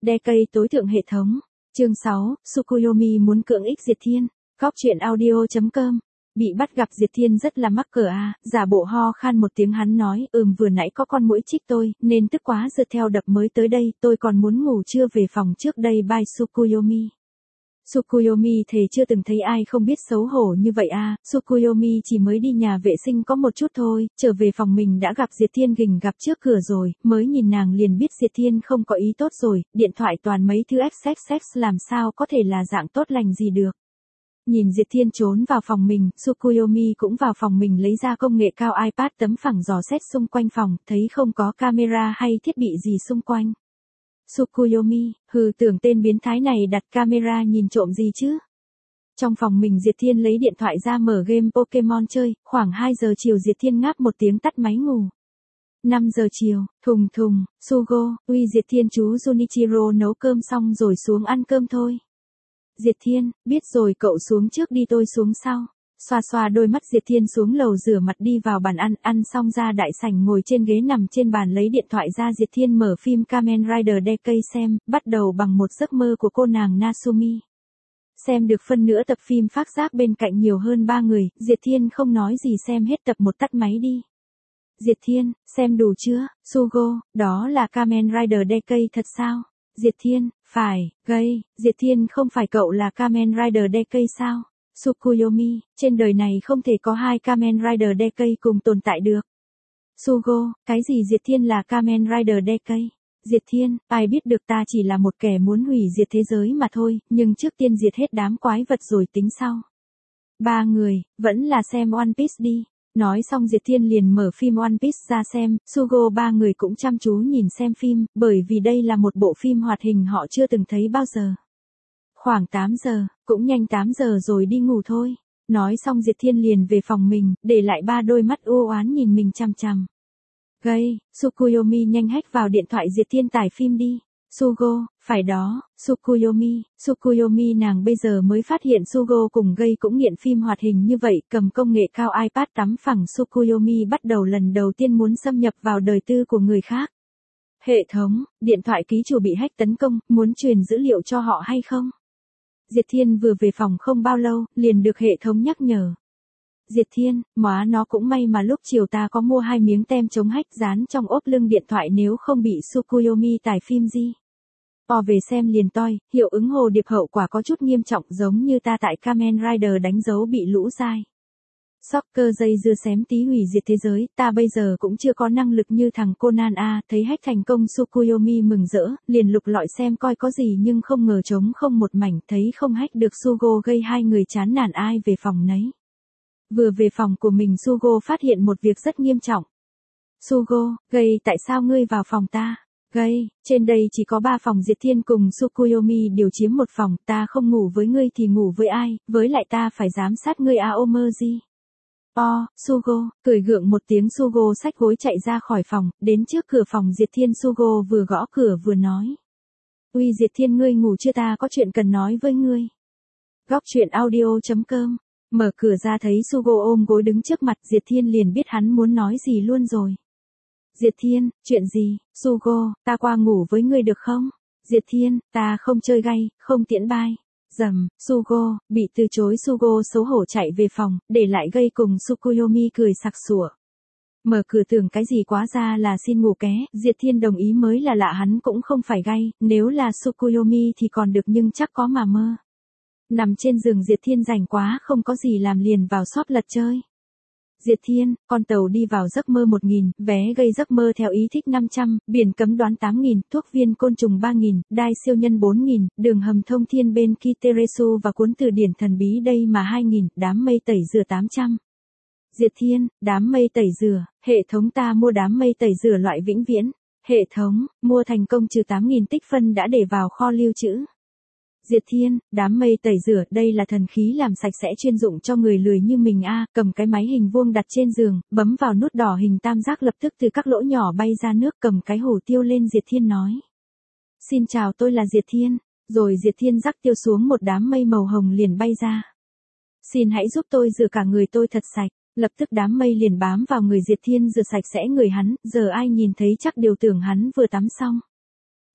Decade tối thượng hệ thống. Chương 6, Tsukuyomi muốn cưỡng ích Diệt Thiên. Góc truyện audio.com. Bị bắt gặp Diệt Thiên rất là mắc cỡ à, giả bộ ho khan một tiếng hắn nói, vừa nãy có con muỗi chích tôi, nên tức quá rượt theo đập mới tới đây, tôi còn muốn ngủ trưa về phòng trước đây bye Tsukuyomi. Tsukuyomi thề chưa từng thấy ai không biết xấu hổ như vậy à, Tsukuyomi chỉ mới đi nhà vệ sinh có một chút thôi, trở về phòng mình đã gặp Diệt Thiên gình gặp trước cửa rồi, mới nhìn nàng liền biết Diệt Thiên không có ý tốt rồi, điện thoại toàn mấy thứ XXX làm sao có thể là dạng tốt lành gì được. Nhìn Diệt Thiên trốn vào phòng mình, Tsukuyomi cũng vào phòng mình lấy ra công nghệ cao iPad tấm phẳng dò xét xung quanh phòng, thấy không có camera hay thiết bị gì xung quanh. Tsukuyomi, tưởng tên biến thái này đặt camera nhìn trộm gì chứ? Trong phòng mình Diệt Thiên lấy điện thoại ra mở game Pokemon chơi, khoảng 2 giờ chiều Diệt Thiên ngáp một tiếng tắt máy ngủ. 5 giờ chiều, thùng thùng, Sugo, uy Diệt Thiên chú Junichiro nấu cơm xong rồi xuống ăn cơm thôi. Diệt Thiên, biết rồi cậu xuống trước đi tôi xuống sau. Xoa xoa đôi mắt Diệt Thiên xuống lầu rửa mặt đi vào bàn ăn xong ra đại sảnh ngồi trên ghế nằm trên bàn lấy điện thoại ra Diệt Thiên mở phim Kamen Rider Decade xem, bắt đầu bằng một giấc mơ của cô nàng Nasumi. Xem được phân nửa tập phim phát giác bên cạnh nhiều hơn 3 người, Diệt Thiên không nói gì xem hết tập 1 tắt máy đi. Diệt Thiên, xem đủ chưa? Sugo, đó là Kamen Rider Decade thật sao? Diệt Thiên, phải, gây, Diệt Thiên không phải cậu là Kamen Rider Decade sao? Tsukuyomi, trên đời này không thể có 2 Kamen Rider Decade cùng tồn tại được. Sugo, cái gì Diệt Thiên là Kamen Rider Decade? Diệt Thiên, ai biết được ta chỉ là một kẻ muốn hủy diệt thế giới mà thôi, nhưng trước tiên diệt hết đám quái vật rồi tính sau. 3 người, vẫn là xem One Piece đi. Nói xong Diệt Thiên liền mở phim One Piece ra xem, Sugo 3 người cũng chăm chú nhìn xem phim, bởi vì đây là một bộ phim hoạt hình họ chưa từng thấy bao giờ. Khoảng 8 giờ, cũng nhanh 8 giờ rồi đi ngủ thôi. Nói xong Diệt Thiên liền về phòng mình, để lại 3 đôi mắt u oán nhìn mình chằm chằm. Gây, Tsukuyomi nhanh hack vào điện thoại Diệt Thiên tải phim đi. Sugo, phải đó, Tsukuyomi nàng bây giờ mới phát hiện Sugo cùng Gây cũng nghiện phim hoạt hình như vậy, cầm công nghệ cao iPad tắm phẳng Tsukuyomi bắt đầu lần đầu tiên muốn xâm nhập vào đời tư của người khác. Hệ thống, điện thoại ký chủ bị hack tấn công, muốn truyền dữ liệu cho họ hay không? Diệt Thiên vừa về phòng không bao lâu, liền được hệ thống nhắc nhở. Diệt Thiên, móa nó cũng may mà lúc chiều ta có mua 2 miếng tem chống hack dán trong ốp lưng điện thoại nếu không bị Tsukuyomi tải phim gì. Về xem liền toi, hiệu ứng hồ điệp hậu quả có chút nghiêm trọng giống như ta tại Kamen Rider đánh dấu bị lũ dai. Soccer dây dưa xém tí hủy diệt thế giới, ta bây giờ cũng chưa có năng lực như thằng Conan a, thấy hack thành công Tsukuyomi mừng rỡ, liền lục lọi xem coi có gì nhưng không ngờ trống không một mảnh, thấy không hack được Sugo Gây 2 người chán nản ai về phòng nấy. Vừa về phòng của mình Sugo phát hiện một việc rất nghiêm trọng. Sugo, Gây tại sao ngươi vào phòng ta? Gây, trên đây chỉ có 3 phòng Diệt Thiên cùng Tsukuyomi đều chiếm một phòng, ta không ngủ với ngươi thì ngủ với ai, với lại ta phải giám sát ngươi Aomerji. Sugo, cười gượng một tiếng Sugo xách gối chạy ra khỏi phòng, đến trước cửa phòng Diệt Thiên Sugo vừa gõ cửa vừa nói. Uy Diệt Thiên ngươi ngủ chưa ta có chuyện cần nói với ngươi. Góc truyện audio.com. Mở cửa ra thấy Sugo ôm gối đứng trước mặt Diệt Thiên liền biết hắn muốn nói gì luôn rồi. Diệt Thiên, chuyện gì? Sugo, ta qua ngủ với ngươi được không? Diệt Thiên, ta không chơi gay, không tiễn bai. Dầm, Sugo, bị từ chối Sugo xấu hổ chạy về phòng, để lại Gây cùng Tsukuyomi cười sặc sủa. Mở cửa tưởng cái gì quá ra là xin ngủ ké, Diệt Thiên đồng ý mới là lạ hắn cũng không phải gay, nếu là Tsukuyomi thì còn được nhưng chắc có mà mơ. Nằm trên giường Diệt Thiên rảnh quá không có gì làm liền vào shop lật chơi. Diệt Thiên, con tàu đi vào giấc mơ 1000, vé Gây giấc mơ theo ý thích 500, biển cấm đoán 8000, thuốc viên côn trùng 3000, đai siêu nhân 4000, đường hầm thông thiên bên Kiteresu và cuốn từ điển thần bí đây mà 2000, đám mây tẩy rửa 800. Diệt Thiên, đám mây tẩy rửa, hệ thống ta mua đám mây tẩy rửa loại vĩnh viễn. Hệ thống, mua thành công trừ 8000 tích phân đã để vào kho lưu trữ. Diệt Thiên, đám mây tẩy rửa, đây là thần khí làm sạch sẽ chuyên dụng cho người lười như mình a, cầm cái máy hình vuông đặt trên giường, bấm vào nút đỏ hình tam giác lập tức từ các lỗ nhỏ bay ra nước, cầm cái hổ tiêu lên Diệt Thiên nói. Xin chào tôi là Diệt Thiên, rồi Diệt Thiên rắc tiêu xuống một đám mây màu hồng liền bay ra. Xin hãy giúp tôi rửa cả người tôi thật sạch, lập tức đám mây liền bám vào người Diệt Thiên rửa sạch sẽ người hắn, giờ ai nhìn thấy chắc đều tưởng hắn vừa tắm xong.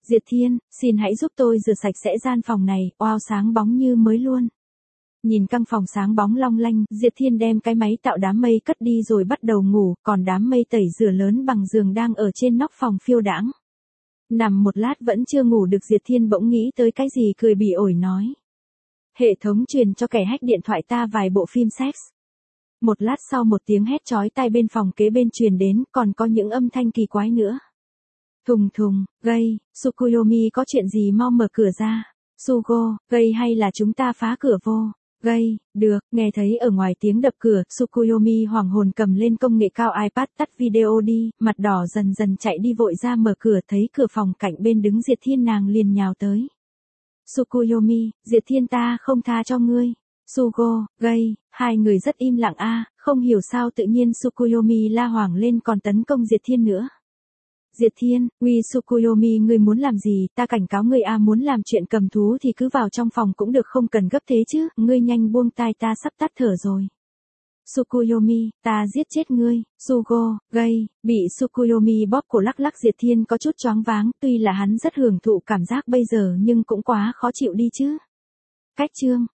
Diệt Thiên, xin hãy giúp tôi rửa sạch sẽ gian phòng này, oao sáng bóng như mới luôn. Nhìn căn phòng sáng bóng long lanh, Diệt Thiên đem cái máy tạo đám mây cất đi rồi bắt đầu ngủ, còn đám mây tẩy rửa lớn bằng giường đang ở trên nóc phòng phiêu đãng. Nằm một lát vẫn chưa ngủ được, Diệt Thiên bỗng nghĩ tới cái gì, cười bỉ ổi nói. Hệ thống truyền cho kẻ hack điện thoại ta vài bộ phim sex. Một lát sau một tiếng hét chói tai bên phòng kế bên truyền đến, còn có những âm thanh kỳ quái nữa. Thùng thùng, Gây, Tsukuyomi có chuyện gì mau mở cửa ra. Sugo, Gây hay là chúng ta phá cửa vô. Gây, được, nghe thấy ở ngoài tiếng đập cửa, Tsukuyomi hoảng hồn cầm lên công nghệ cao iPad tắt video đi, mặt đỏ dần dần chạy đi vội ra mở cửa, thấy cửa phòng cạnh bên đứng Diệt Thiên nàng liền nhào tới. Tsukuyomi, Diệt Thiên ta không tha cho ngươi. Sugo, Gây, hai người rất im lặng không hiểu sao tự nhiên Tsukuyomi la hoảng lên còn tấn công Diệt Thiên nữa. Diệt Thiên, uy Tsukuyomi ngươi muốn làm gì, ta cảnh cáo ngươi muốn làm chuyện cầm thú thì cứ vào trong phòng cũng được không cần gấp thế chứ, ngươi nhanh buông tai ta sắp tắt thở rồi. Tsukuyomi, ta giết chết ngươi. Sugo, Gây, bị Tsukuyomi bóp cổ lắc lắc, Diệt Thiên có chút choáng váng, tuy là hắn rất hưởng thụ cảm giác bây giờ nhưng cũng quá khó chịu đi chứ. Cách chương